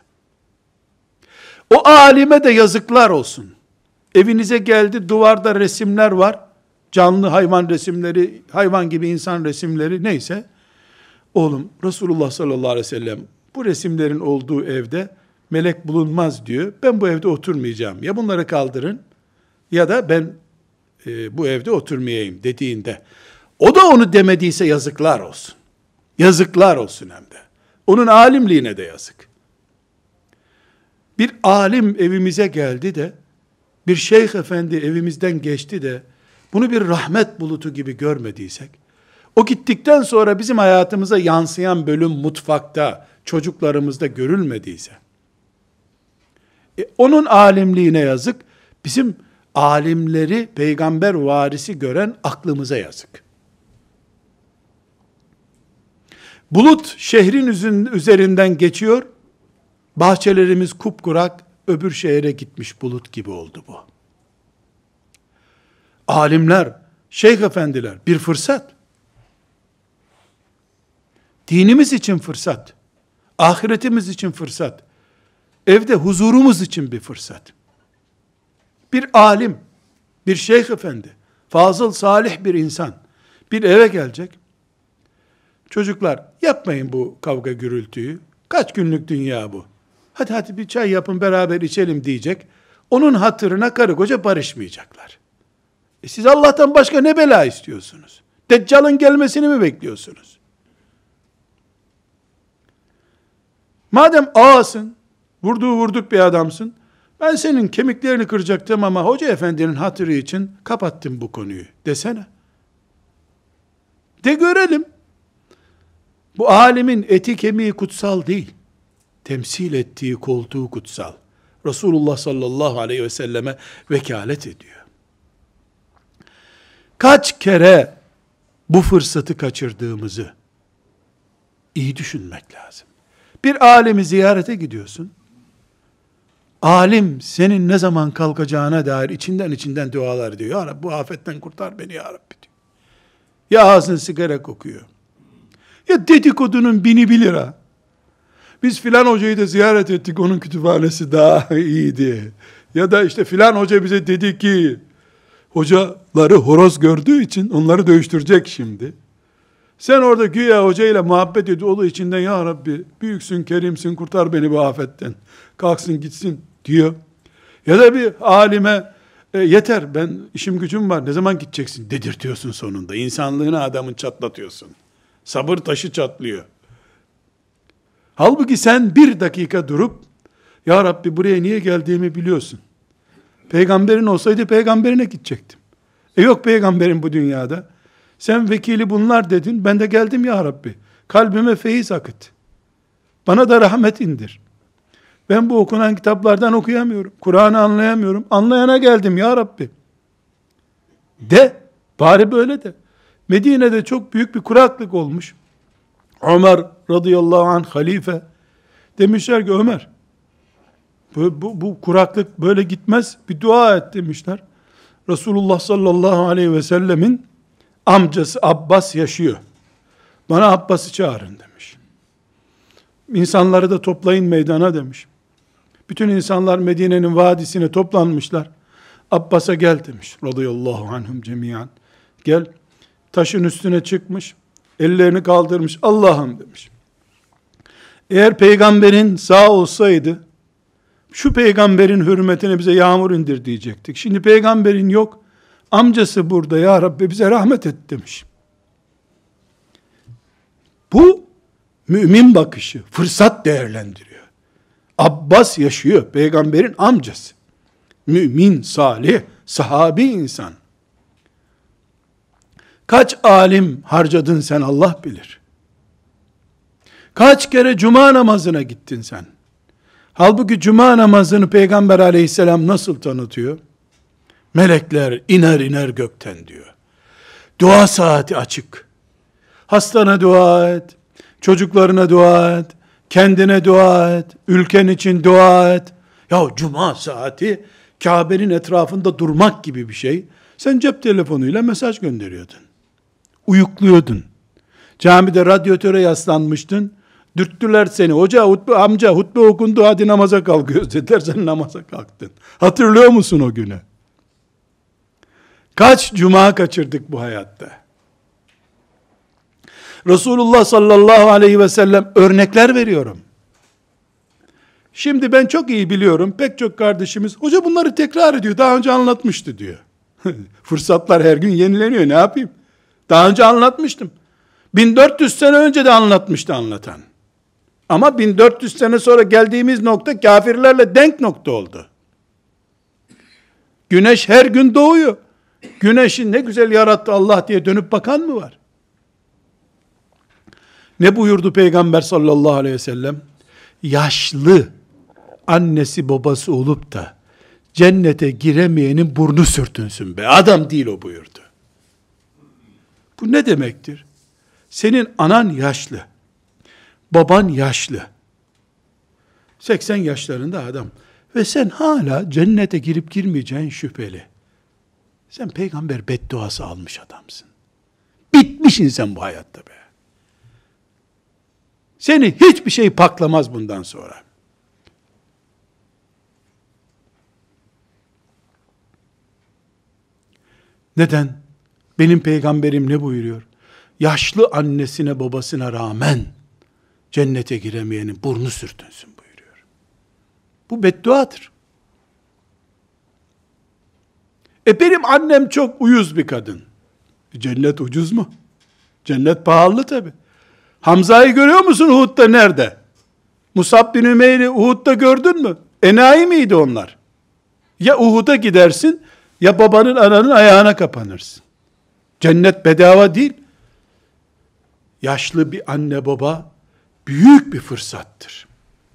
O alime de yazıklar olsun. Evinize geldi, duvarda resimler var. Canlı hayvan resimleri, hayvan gibi insan resimleri neyse. Oğlum Resulullah sallallahu aleyhi ve sellem bu resimlerin olduğu evde melek bulunmaz diyor. Ben bu evde oturmayacağım. Ya bunları kaldırın ya da ben bu evde oturmayayım dediğinde, o da onu demediyse yazıklar olsun. Yazıklar olsun hem de. Onun alimliğine de yazık. Bir alim evimize geldi de, bir şeyh efendi evimizden geçti de, bunu bir rahmet bulutu gibi görmediysek, o gittikten sonra bizim hayatımıza yansıyan bölüm mutfakta, çocuklarımızda görülmediyse, onun alimliğine yazık, bizim alimleri peygamber varisi gören aklımıza yazık. Bulut şehrin üzerinden geçiyor, bahçelerimiz kupkurak, öbür şehre gitmiş bulut gibi oldu bu. Alimler, şeyh efendiler bir fırsat. Dinimiz için fırsat. Ahiretimiz için fırsat. Evde huzurumuz için bir fırsat. Bir alim, bir şeyh efendi, fazıl salih bir insan bir eve gelecek. Çocuklar yapmayın bu kavga gürültüyü. Kaç günlük dünya bu? Hadi bir çay yapın beraber içelim diyecek. Onun hatırına karı koca barışmayacaklar. Siz Allah'tan başka ne bela istiyorsunuz? Deccal'ın gelmesini mi bekliyorsunuz? Madem ağasın, vurduk bir adamsın, ben senin kemiklerini kıracaktım ama hoca efendinin hatırı için kapattım bu konuyu desene. De görelim. Bu alimin eti kemiği kutsal değil. Temsil ettiği koltuğu kutsal. Resulullah sallallahu aleyhi ve selleme vekalet ediyor. Kaç kere bu fırsatı kaçırdığımızı iyi düşünmek lazım. Bir alimi ziyarete gidiyorsun. Alim senin ne zaman kalkacağına dair içinden dualar ediyor. Ya Rabbi bu afetten kurtar beni ya Rabbi diyor. Ya ağzın sigara kokuyor. Ya dedikodunun bini bir lira. Biz filan hocayı da ziyaret ettik, onun kütüphanesi daha iyiydi. Ya da işte filan hoca bize dedi ki, hocaları horoz gördüğü için onları dövüştürecek şimdi. Sen orada güya hocayla muhabbet ediyor, o da içinden ya Rabbi büyüksün, kerimsin, kurtar beni bu afetten. Kalksın gitsin diyor. Ya da bir alime yeter ben işim gücüm var ne zaman gideceksin dedirtiyorsun sonunda. İnsanlığını adamın çatlatıyorsun. Sabır taşı çatlıyor. Halbuki sen bir dakika durup ya Rabbi buraya niye geldiğimi biliyorsun. Peygamberin olsaydı peygamberine gidecektim. Yok peygamberin bu dünyada. Sen vekili bunlar dedin. Ben de geldim ya Rabbi. Kalbime feyiz akıt. Bana da rahmet indir. Ben bu okunan kitaplardan okuyamıyorum. Kur'an'ı anlayamıyorum. Anlayana geldim ya Rabbi. De. Bari böyle de. Medine'de çok büyük bir kuraklık olmuş. Ömer radıyallahu anh halife. Demişler ki Ömer bu kuraklık böyle gitmez. Bir dua et demişler. Resulullah sallallahu aleyhi ve sellemin amcası Abbas yaşıyor. Bana Abbas'ı çağırın demiş. İnsanları da toplayın meydana demiş. Bütün insanlar Medine'nin vadisine toplanmışlar. Abbas'a gel demiş. Radıyallahu anhum cemiyan. Gel. Taşın üstüne çıkmış. Ellerini kaldırmış. Allah'ım demiş. Eğer peygamberin sağ olsaydı, şu peygamberin hürmetine bize yağmur indir diyecektik. Şimdi peygamberin yok. Amcası burada ya Rabbi bize rahmet et demiş. Bu mümin bakışı. Fırsat değerlendiriyor. Abbas yaşıyor. Peygamberin amcası. Mümin, salih, sahabi insan. Kaç alim harcadın sen Allah bilir. Kaç kere cuma namazına gittin sen. Halbuki cuma namazını Peygamber aleyhisselam nasıl tanıtıyor? Melekler iner iner gökten diyor. Dua saati açık. Hastana dua et, çocuklarına dua et, kendine dua et, ülken için dua et. Ya cuma saati Kabe'nin etrafında durmak gibi bir şey. Sen cep telefonuyla mesaj gönderiyordun. Uyukluyordun. Camide radyatöre yaslanmıştın. Dürttüler seni. Hoca, amca hutbe okundu hadi namaza kalkıyoruz dediler. Sen namaza kalktın. Hatırlıyor musun o günü? Kaç cuma kaçırdık bu hayatta? Resulullah sallallahu aleyhi ve sellem örnekler veriyorum. Şimdi ben çok iyi biliyorum. Pek çok kardeşimiz hoca bunları tekrar ediyor. Daha önce anlatmıştı diyor. Fırsatlar her gün yenileniyor. Ne yapayım? Daha önce anlatmıştım. 1400 sene önce de anlatmıştı anlatan. Ama 1400 sene sonra geldiğimiz nokta kafirlerle denk nokta oldu. Güneş her gün doğuyor. Güneşi ne güzel yarattı Allah diye dönüp bakan mı var? Ne buyurdu Peygamber sallallahu aleyhi ve sellem? Yaşlı annesi babası olup da cennete giremeyenin burnu sürtünsün be. Adam değil o buyurdu. Bu ne demektir? Senin anan yaşlı. Baban yaşlı. 80 yaşlarında adam. Ve sen hala cennete girip girmeyeceğin şüpheli. Sen peygamber bedduası almış adamsın. Bitmişsin sen bu hayatta be. Seni hiçbir şey paklamaz bundan sonra. Neden? Benim peygamberim ne buyuruyor? Yaşlı annesine babasına rağmen cennete giremeyenin burnu sürtünsün buyuruyor. Bu bedduadır. Benim annem çok uyuz bir kadın. Cennet ucuz mu? Cennet pahalı tabi. Hamza'yı görüyor musun Uhud'da nerede? Musab bin Ümeyr'i Uhud'da gördün mü? Enayi miydi onlar? Ya Uhud'a gidersin, ya babanın ananın ayağına kapanırsın. Cennet bedava değil. Yaşlı bir anne baba büyük bir fırsattır.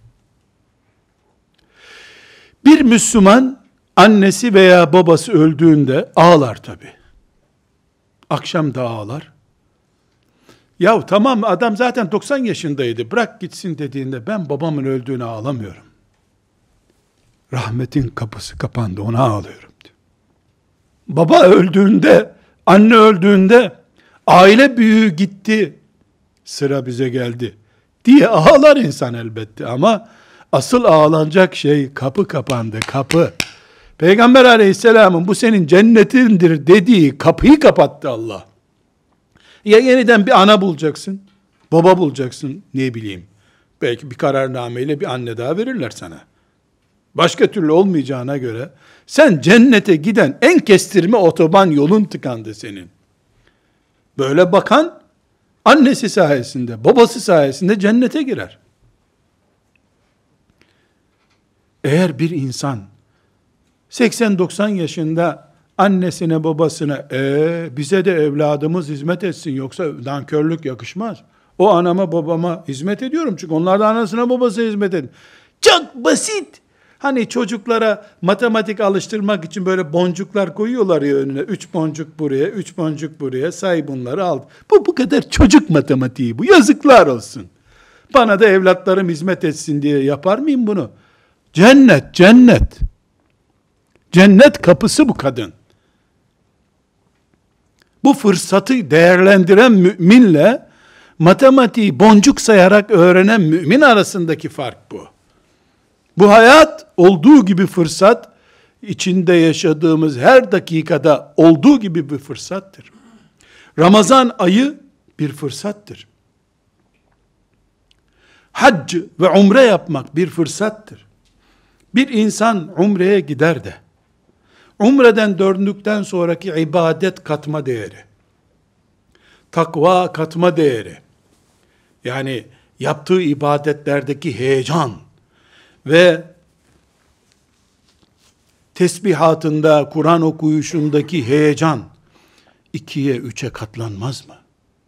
Bir Müslüman annesi veya babası öldüğünde ağlar tabi. Akşam da ağlar. Ya tamam, adam zaten 90 yaşındaydı, bırak gitsin dediğinde ben babamın öldüğüne ağlamıyorum. Rahmetin kapısı kapandı, ona ağlıyorum diyor. Baba öldüğünde, anne öldüğünde, aile büyüğü gitti, sıra bize geldi diye ağlar insan elbette, ama asıl ağlanacak şey kapı kapandı, kapı. Peygamber aleyhisselamın bu senin cennetindir dediği kapıyı kapattı Allah. Ya yeniden bir ana bulacaksın, baba bulacaksın, ne bileyim. Belki bir kararnameyle bir anne daha verirler sana. Başka türlü olmayacağına göre sen cennete giden en kestirme otoban yolun tıkandı senin. Böyle bakan annesi sayesinde, babası sayesinde cennete girer. Eğer bir insan 80-90 yaşında annesine babasına bize de evladımız hizmet etsin, yoksa nankörlük yakışmaz. O anama babama hizmet ediyorum çünkü onlar da anasına babasına hizmet edin. Çok basit. Hani çocuklara matematik alıştırmak için böyle boncuklar koyuyorlar ya önüne. 3 boncuk buraya, 3 boncuk buraya, say bunları al. Bu kadar çocuk matematiği bu. Yazıklar olsun. Bana da evlatlarım hizmet etsin diye yapar mıyım bunu? Cennet, cennet. Cennet kapısı bu kadın. Bu fırsatı değerlendiren müminle matematiği boncuk sayarak öğrenen mümin arasındaki fark bu. Bu hayat olduğu gibi fırsat, içinde yaşadığımız her dakikada olduğu gibi bir fırsattır. Ramazan ayı bir fırsattır. Hac ve umre yapmak bir fırsattır. Bir insan umreye gider de, umreden döndükten sonraki ibadet katma değeri, takva katma değeri, yani yaptığı ibadetlerdeki heyecan ve tesbihatında, Kur'an okuyuşundaki heyecan 2'ye 3'e katlanmaz mı?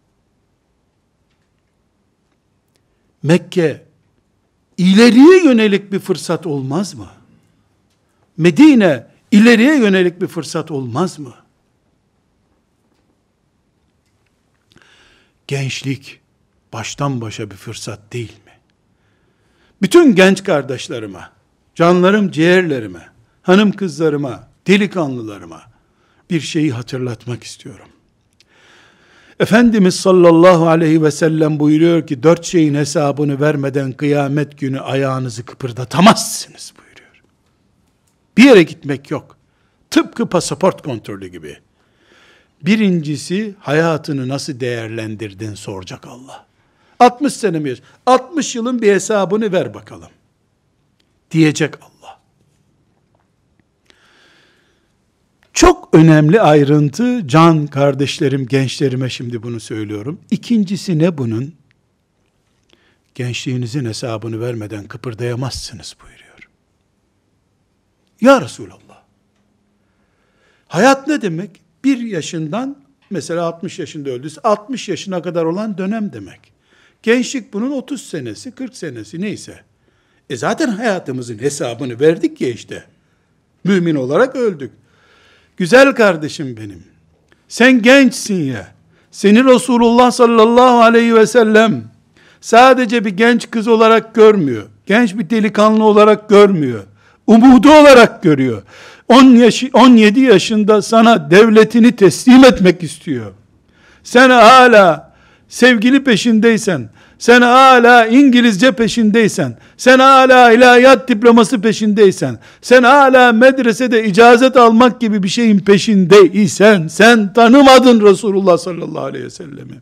Mekke ileriye yönelik bir fırsat olmaz mı? Medine ileriye yönelik bir fırsat olmaz mı? Gençlik baştan başa bir fırsat değil mi? Bütün genç kardeşlerime, canlarım ciğerlerime, hanım kızlarıma, delikanlılarıma bir şeyi hatırlatmak istiyorum. Efendimiz sallallahu aleyhi ve sellem buyuruyor ki 4 şeyin hesabını vermeden kıyamet günü ayağınızı kıpırdatamazsınız buyuruyor. Bir yere gitmek yok. Tıpkı pasaport kontrolü gibi. Birincisi, hayatını nasıl değerlendirdin soracak Allah. 60 sene mi yaşadın? 60 yılın bir hesabını ver bakalım diyecek Allah. Çok önemli ayrıntı, can kardeşlerim, gençlerime şimdi bunu söylüyorum. İkincisi ne bunun? Gençliğinizin hesabını vermeden kıpırdayamazsınız buyuruyor. Ya Resulallah, hayat ne demek? 1 yaşından, mesela 60 yaşında öldüyse, 60 yaşına kadar olan dönem demek. Gençlik bunun 30 senesi, 40 senesi neyse. Zaten hayatımızın hesabını verdik ya işte. Mümin olarak öldük. Güzel kardeşim benim, sen gençsin ya, seni Resulullah sallallahu aleyhi ve sellem sadece bir genç kız olarak görmüyor, genç bir delikanlı olarak görmüyor, umudu olarak görüyor. 17 yaşında sana devletini teslim etmek istiyor. Sen hala sevgili peşindeysen, sen hala İngilizce peşindeysen, sen hala ilahiyat diploması peşindeysen, sen hala medresede icazet almak gibi bir şeyin peşindeysen, sen tanımadın Resulullah sallallahu aleyhi ve sellemi.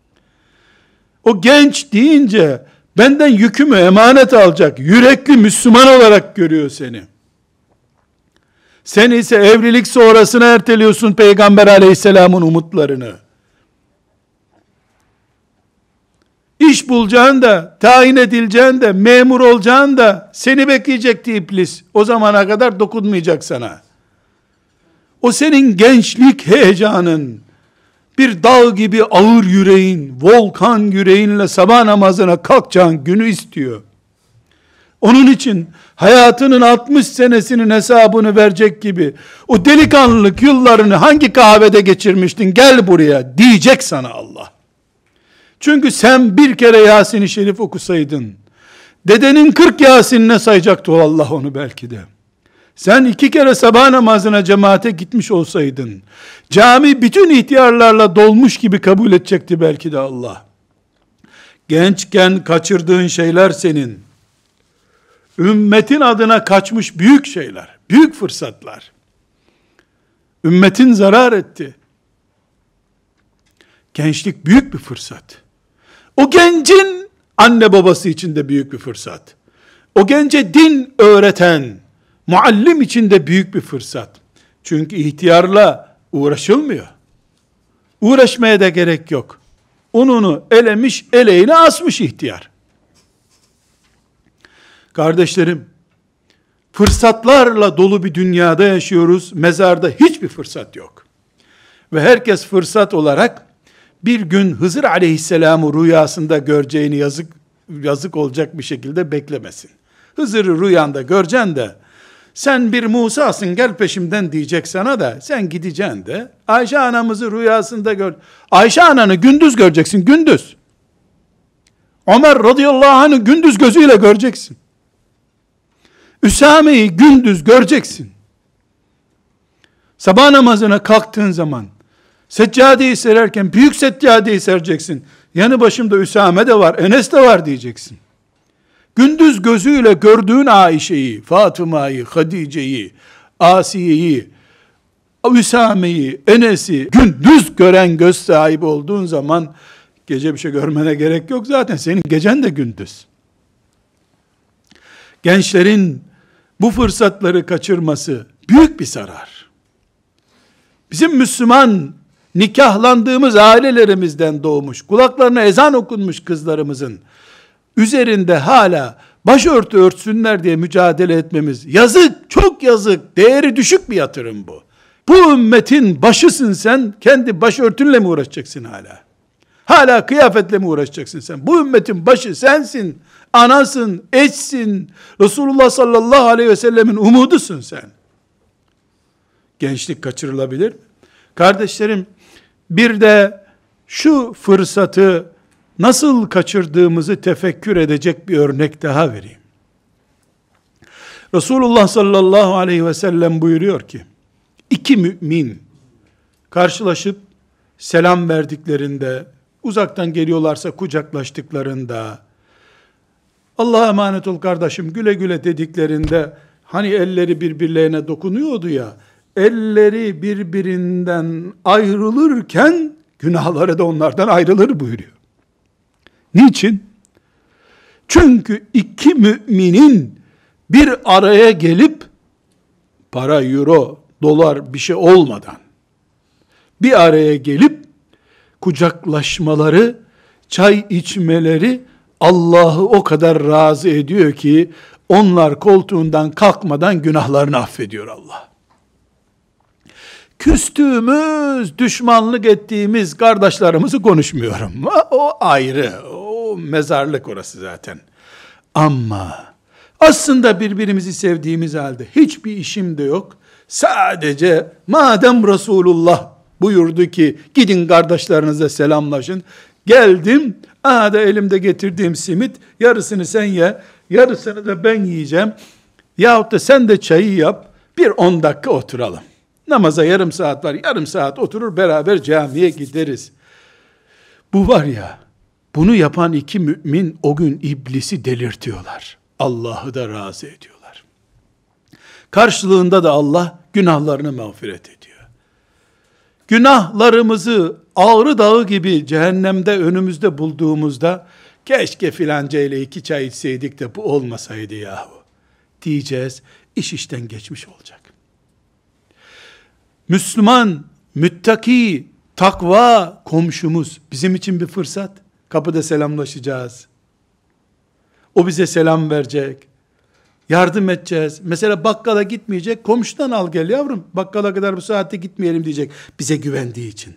O genç deyince, benden yükümü emanet alacak, yürekli Müslüman olarak görüyor seni. Sen ise evlilik sonrasına erteliyorsun Peygamber aleyhisselamın umutlarını. İş bulacağın da, tayin edileceğin de, memur olacağın da seni bekleyecekti iblis. O zamana kadar dokunmayacak sana. O senin gençlik heyecanın, bir dağ gibi ağır yüreğin, volkan yüreğinle sabah namazına kalkacağın günü istiyor. Onun için hayatının 60 senesinin hesabını verecek gibi o delikanlılık yıllarını hangi kahvede geçirmiştin, gel buraya diyecek sana Allah. Çünkü sen bir kere Yasin-i Şerif okusaydın, dedenin 40 Yasin'ine sayacaktı o Allah onu belki de. Sen 2 kere sabah namazına cemaate gitmiş olsaydın, cami bütün ihtiyarlarla dolmuş gibi kabul edecekti belki de Allah. Gençken kaçırdığın şeyler senin, ümmetin adına kaçmış büyük şeyler, büyük fırsatlar. Ümmetin zarar etti. Gençlik büyük bir fırsat. O gencin anne babası için de büyük bir fırsat. O gence din öğreten muallim için de büyük bir fırsat. Çünkü ihtiyarla uğraşılmıyor. Uğraşmaya da gerek yok. Ununu elemiş, eleğine asmış ihtiyar. Kardeşlerim, fırsatlarla dolu bir dünyada yaşıyoruz. Mezarda hiçbir fırsat yok. Ve herkes fırsat olarak bir gün Hızır aleyhisselamı rüyasında göreceğini yazık olacak bir şekilde beklemesin. Hızır'ı rüyanda göreceksin de, sen bir Musa'sın gel peşimden diyecek sana da, sen gideceksin de, Ayşe anamızı rüyasında gör. Ayşe ananı gündüz göreceksin, gündüz. Ömer radıyallahu anh'ı gündüz gözüyle göreceksin. Üsame'yi gündüz göreceksin. Sabah namazına kalktığın zaman, seccadeyi sererken büyük seccadeyi sereceksin. Yanı başımda Üsame de var, Enes de var diyeceksin. Gündüz gözüyle gördüğün Ayşe'yi, Fatıma'yı, Hadice'yi, Asiye'yi, Üsame'yi, Enes'i gündüz gören göz sahibi olduğun zaman gece bir şey görmene gerek yok, zaten senin gecen de gündüz. Gençlerin bu fırsatları kaçırması büyük bir zarar. Bizim Müslüman nikahlandığımız ailelerimizden doğmuş, kulaklarına ezan okunmuş kızlarımızın üzerinde hala başörtü örtsünler diye mücadele etmemiz yazık, çok yazık, değeri düşük bir yatırım bu. Bu ümmetin başısın sen, kendi başörtünle mi uğraşacaksın hala? Hala kıyafetle mi uğraşacaksın sen? Bu ümmetin başı sensin, anasın, eşsin, Resulullah sallallahu aleyhi ve sellemin umudusun sen. Gençlik kaçırılabilir mi? Kardeşlerim, bir de şu fırsatı nasıl kaçırdığımızı tefekkür edecek bir örnek daha vereyim. Resulullah sallallahu aleyhi ve sellem buyuruyor ki, 2 mümin karşılaşıp selam verdiklerinde, uzaktan geliyorlarsa kucaklaştıklarında, Allah'a emanet ol kardeşim güle güle dediklerinde, hani elleri birbirlerine dokunuyordu ya, elleri birbirinden ayrılırken günahları da onlardan ayrılır buyuruyor. Niçin? Çünkü 2 müminin bir araya gelip para, euro, dolar bir şey olmadan bir araya gelip kucaklaşmaları, çay içmeleri Allah'ı o kadar razı ediyor ki onlar koltuğundan kalkmadan günahlarını affediyor Allah. Küstüğümüz, düşmanlık ettiğimiz kardeşlerimizi konuşmuyorum. O ayrı, o mezarlık orası zaten. Ama aslında birbirimizi sevdiğimiz halde hiçbir işim de yok. Sadece madem Resulullah buyurdu ki gidin kardeşlerinize selamlaşın. Geldim, aha da elimde getirdiğim simit, yarısını sen ye, yarısını da ben yiyeceğim. Yahut da sen de çayı yap, bir 10 dakika oturalım. Namaza yarım saat var, yarım saat oturur beraber camiye gideriz. Bu var ya, bunu yapan 2 mümin o gün iblisi delirtiyorlar. Allah'ı da razı ediyorlar. Karşılığında da Allah günahlarını mağfiret ediyor. Günahlarımızı Ağrı Dağı gibi cehennemde önümüzde bulduğumuzda, keşke filanca ile 2 çay içseydik de bu olmasaydı yahu diyeceğiz, iş işten geçmiş olacak. Müslüman, müttaki, takva komşumuz bizim için bir fırsat. Kapıda selamlaşacağız. O bize selam verecek. Yardım edeceğiz. Mesela bakkala gitmeyecek. Komşudan al gel yavrum. Bakkala kadar bu saatte gitmeyelim diyecek. Bize güvendiği için.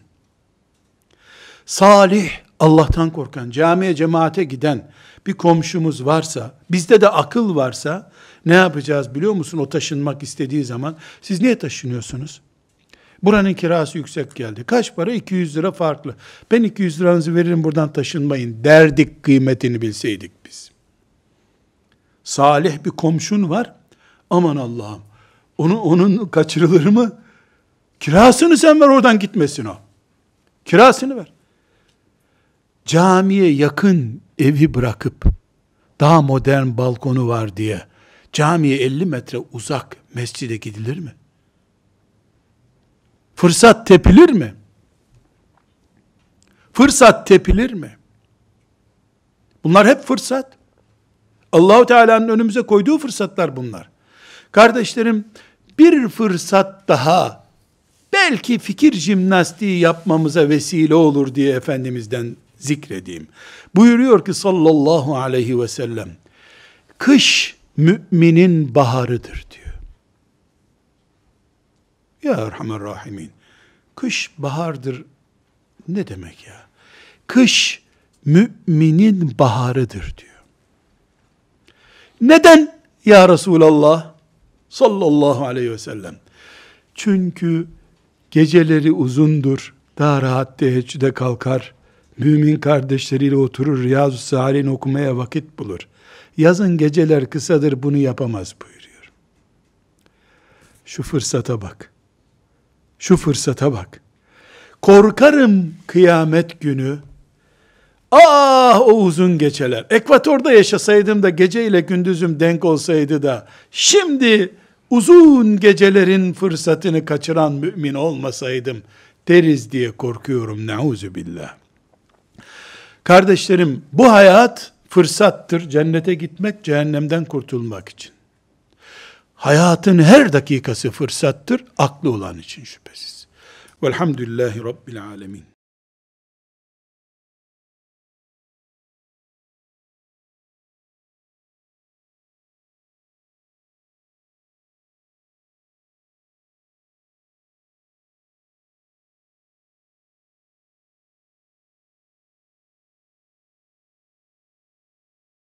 Salih, Allah'tan korkan, camiye cemaate giden bir komşumuz varsa, bizde de akıl varsa, ne yapacağız biliyor musun? O taşınmak istediği zaman, siz niye taşınıyorsunuz? Buranın kirası yüksek geldi. Kaç para? 200 lira farklı. Ben 200 liranızı veririm, buradan taşınmayın derdik, kıymetini bilseydik biz. Salih bir komşun var. Aman Allah'ım. Onun kaçırılır mı? Kirasını sen ver, oradan gitmesin o. Kirasını ver. Camiye yakın evi bırakıp, daha modern balkonu var diye, camiye 50 metre uzak mescide gidilir mi? Fırsat tepilir mi? Fırsat tepilir mi? Bunlar hep fırsat. Allah-u Teala'nın önümüze koyduğu fırsatlar bunlar. Kardeşlerim, bir fırsat daha, belki fikir jimnastiği yapmamıza vesile olur diye Efendimiz'den zikredeyim. Buyuruyor ki sallallahu aleyhi ve sellem, kış müminin baharıdır diyor. Ya Erhamer Rahimin, kış bahardır ne demek ya? Kış müminin baharıdır diyor. Neden ya Resulallah sallallahu aleyhi ve sellem? Çünkü geceleri uzundur, daha rahat teheccüde kalkar, mümin kardeşleriyle oturur, Riyazu Salihin okumaya vakit bulur. Yazın geceler kısadır, bunu yapamaz buyuruyor. Şu fırsata bak. Şu fırsata bak. Korkarım kıyamet günü, o uzun geceler. Ekvatorda yaşasaydım da gece ile gündüzüm denk olsaydı da, şimdi uzun gecelerin fırsatını kaçıran mümin olmasaydım deriz diye korkuyorum. Nauzubillah. Kardeşlerim, bu hayat fırsattır. Cennete gitmek, cehennemden kurtulmak için. Hayatın her dakikası fırsattır, aklı olan için şüphesiz. Velhamdülillahi Rabbil alemin.